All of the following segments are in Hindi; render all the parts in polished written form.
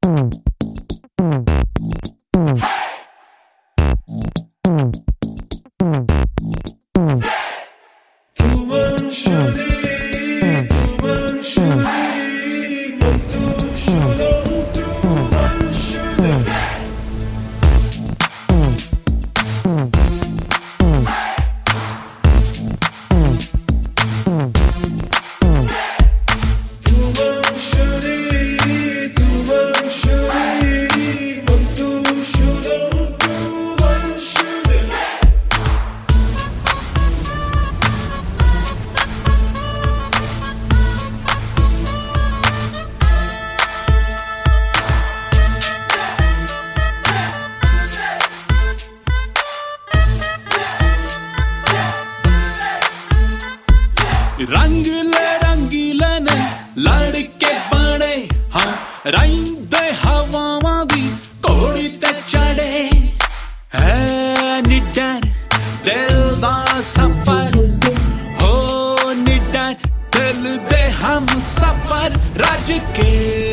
रंगले रंगीले ने लड़के बड़े हाँ रंगदे हवावां दी कोड़ी ते चढ़े है निडर दिल दा सफर हो निडर दिल दे हम सफर रज के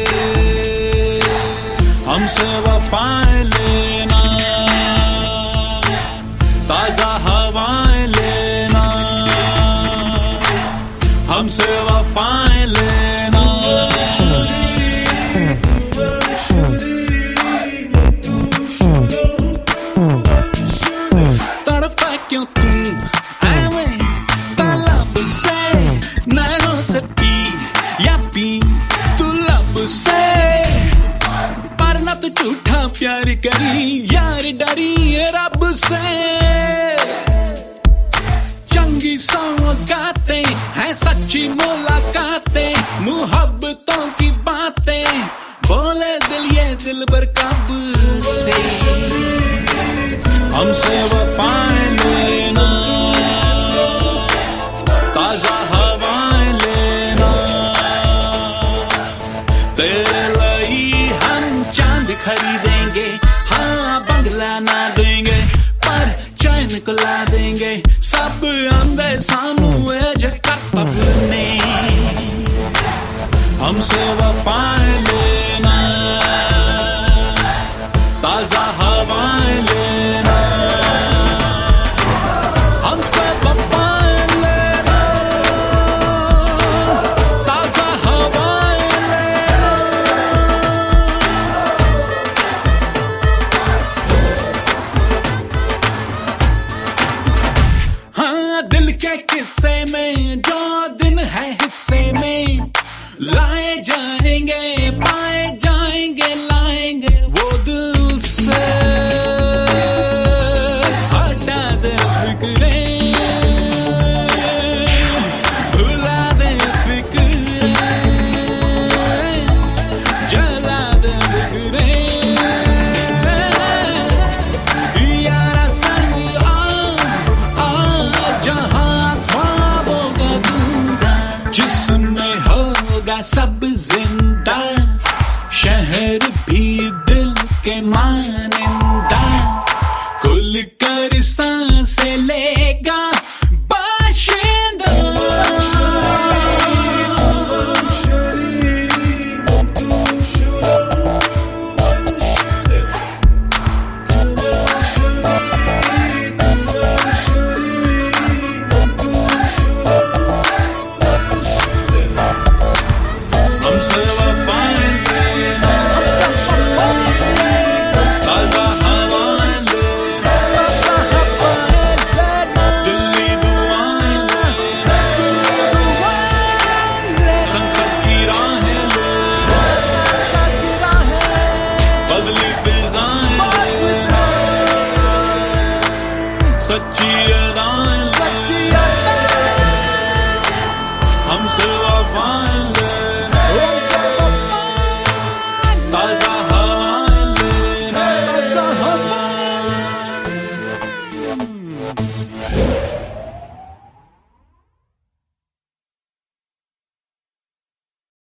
हमसे वफाएं लेना ताजा हवाएं लेना हमसे वफाएं लेना तड़फा क्यों तू ऐवें तलब से नैनों से पी या पी तू लब से पर ना तू झूठा प्यार करी यार डरी रब से चंगी सौगातें हैं सच्ची मुलाकातें मुहब्बतों की बातें बोले दिल ये दिल पर कब से हमसे वफाएं लेना ताजा हवाएं लेना तेरे लिए हम चांद खरीदेंगे हाँ बंगला ना देंगे पर चैन को ला देंगे सब आंदे सानू जकतब ने हमसे वफाएं लेना ताजा हवाएं लेना हमसे वफाएं लेना ताजा हवाएं लेना हाँ दिल के किस्से में जो दिन है हिस्से में लाए जाएंगे पाए जाएंगे लाएंगे वो दिल से हटा दे फिक्रें भुला दे फिक्रें जला दे फिक्रें यारा संग आ जहां ख्वाबों का दूंगा जिसमें होगा सब जिंदा शहर भी दिल के मानिंदा खुल कर सांसें लेगा बाशिंदा हमसे वफाएं लेना ताजा हवाएं लेना दिल्ली दुआएं लेना संसद की राहें लेना बदली फिजाएं लेना सच्ची अदा